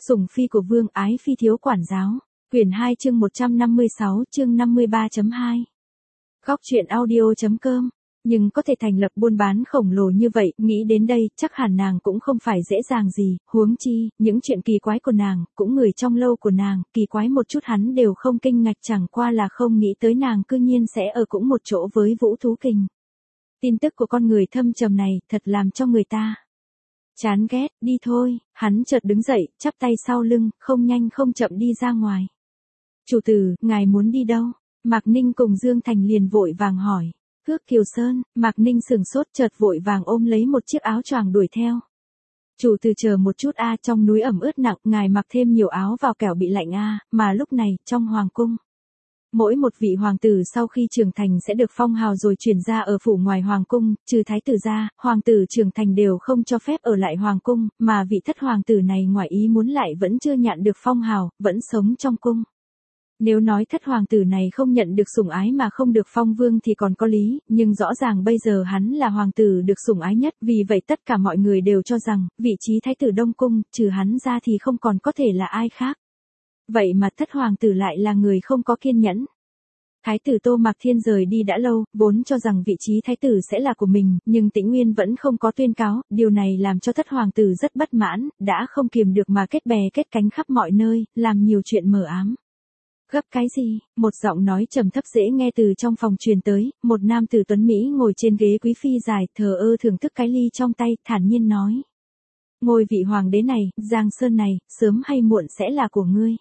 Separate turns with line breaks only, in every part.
Sủng phi của vương, ái phi thiếu quản giáo. Quyển 2 chương 156 chương 53.2. Góc truyện audio.com. Nhưng có thể thành lập buôn bán khổng lồ như vậy, nghĩ đến đây, chắc hẳn nàng cũng không phải dễ dàng gì, huống chi, những chuyện kỳ quái của nàng, cũng người trong lâu của nàng, kỳ quái một chút hắn đều không kinh ngạc, chẳng qua là không nghĩ tới nàng cư nhiên sẽ ở cũng một chỗ với Vũ Thú Kình. Tin tức của con người thâm trầm này, thật làm cho người ta chán ghét. Đi thôi, hắn chợt đứng dậy, chắp tay sau lưng, không nhanh không chậm đi ra ngoài. Chủ tử, ngài muốn đi đâu? Mạc Ninh cùng Dương Thành liền vội vàng hỏi. Cước Kiều Sơn. Mạc Ninh sừng sốt, chợt vội vàng ôm lấy một chiếc áo choàng đuổi theo. Chủ tử chờ một chút a, trong núi ẩm ướt nặng, ngài mặc thêm nhiều áo vào kẻo bị lạnh a, mà lúc này, trong hoàng cung, mỗi một vị hoàng tử sau khi trưởng thành sẽ được phong hào rồi chuyển ra ở phủ ngoài hoàng cung, trừ thái tử ra, hoàng tử trưởng thành đều không cho phép ở lại hoàng cung, mà vị thất hoàng tử này ngoài ý muốn lại vẫn chưa nhận được phong hào, vẫn sống trong cung. Nếu nói thất hoàng tử này không nhận được sủng ái mà không được phong vương thì còn có lý, nhưng rõ ràng bây giờ hắn là hoàng tử được sủng ái nhất, vì vậy tất cả mọi người đều cho rằng, vị trí thái tử Đông Cung, trừ hắn ra thì không còn có thể là ai khác. Vậy mà thất hoàng tử lại là người không có kiên nhẫn. Thái tử Tô Mạc Thiên rời đi đã lâu, vốn cho rằng vị trí thái tử sẽ là của mình, nhưng Tĩnh Nguyên vẫn không có tuyên cáo, điều này làm cho thất hoàng tử rất bất mãn, đã không kiềm được mà kết bè kết cánh khắp mọi nơi, làm nhiều chuyện mờ ám. Gấp cái gì? Một giọng nói trầm thấp dễ nghe từ trong phòng truyền tới, một nam tử tuấn Mỹ ngồi trên ghế quý phi dài, thờ ơ thưởng thức cái ly trong tay, thản nhiên nói. Ngôi vị hoàng đế này, Giang Sơn này, sớm hay muộn sẽ là của ngươi.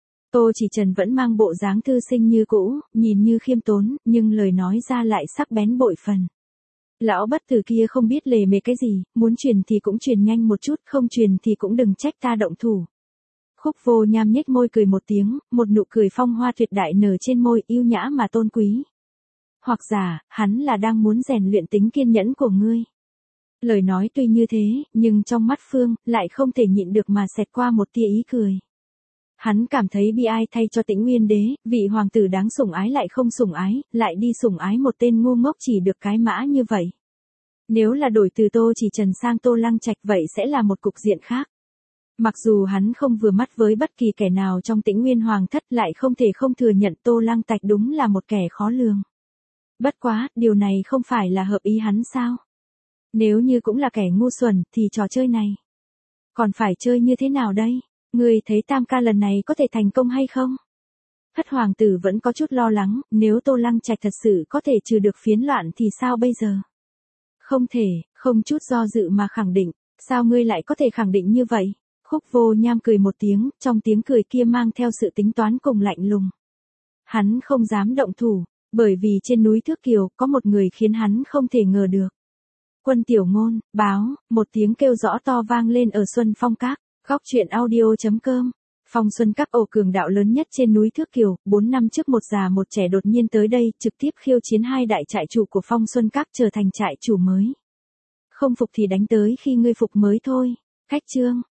Tô Chỉ Trần vẫn mang bộ dáng thư sinh như cũ, nhìn như khiêm tốn, nhưng lời nói ra lại sắc bén bội phần. Lão bất tử kia không biết lề mề cái gì, muốn truyền thì cũng truyền nhanh một chút, không truyền thì cũng đừng trách ta động thủ. Khúc Vô Nham nhếch môi cười một tiếng, một nụ cười phong hoa tuyệt đại nở trên môi, yêu nhã mà tôn quý. Hoặc giả, hắn là đang muốn rèn luyện tính kiên nhẫn của ngươi. Lời nói tuy như thế, nhưng trong mắt Phương, lại không thể nhịn được mà xẹt qua một tia ý cười. Hắn cảm thấy bi ai thay cho Tĩnh Nguyên đế, vị hoàng tử đáng sủng ái lại không sủng ái, lại đi sủng ái một tên ngu ngốc chỉ được cái mã như vậy. Nếu là đổi từ Tô Chỉ Trần sang Tô Lăng Trạch vậy sẽ là một cục diện khác. Mặc dù hắn không vừa mắt với bất kỳ kẻ nào trong Tĩnh Nguyên hoàng thất, lại không thể không thừa nhận Tô Lăng Trạch đúng là một kẻ khó lường. Bất quá, điều này không phải là hợp ý hắn sao? Nếu như cũng là kẻ ngu xuẩn, thì trò chơi này còn phải chơi như thế nào đây? Ngươi thấy tam ca lần này có thể thành công hay không? Thất hoàng tử vẫn có chút lo lắng, nếu Tô Lăng Trạch thật sự có thể trừ được phiến loạn thì sao bây giờ? Không thể, không chút do dự mà khẳng định, sao ngươi lại có thể khẳng định như vậy? Khúc Vô Nham cười một tiếng, trong tiếng cười kia mang theo sự tính toán cùng lạnh lùng. Hắn không dám động thủ, bởi vì trên núi Thước Kiều có một người khiến hắn không thể ngờ được. Quân Tiểu Ngôn, báo, một tiếng kêu rõ to vang lên ở Xuân Phong Các. Góc truyện audio.com. Phong Xuân Các ổ cường đạo lớn nhất trên núi Thước Kiều, 4 năm trước một già một trẻ đột nhiên tới đây, trực tiếp khiêu chiến hai đại trại chủ của Phong Xuân Các trở thành trại chủ mới. Không phục thì đánh tới khi ngươi phục mới thôi. Khách chương.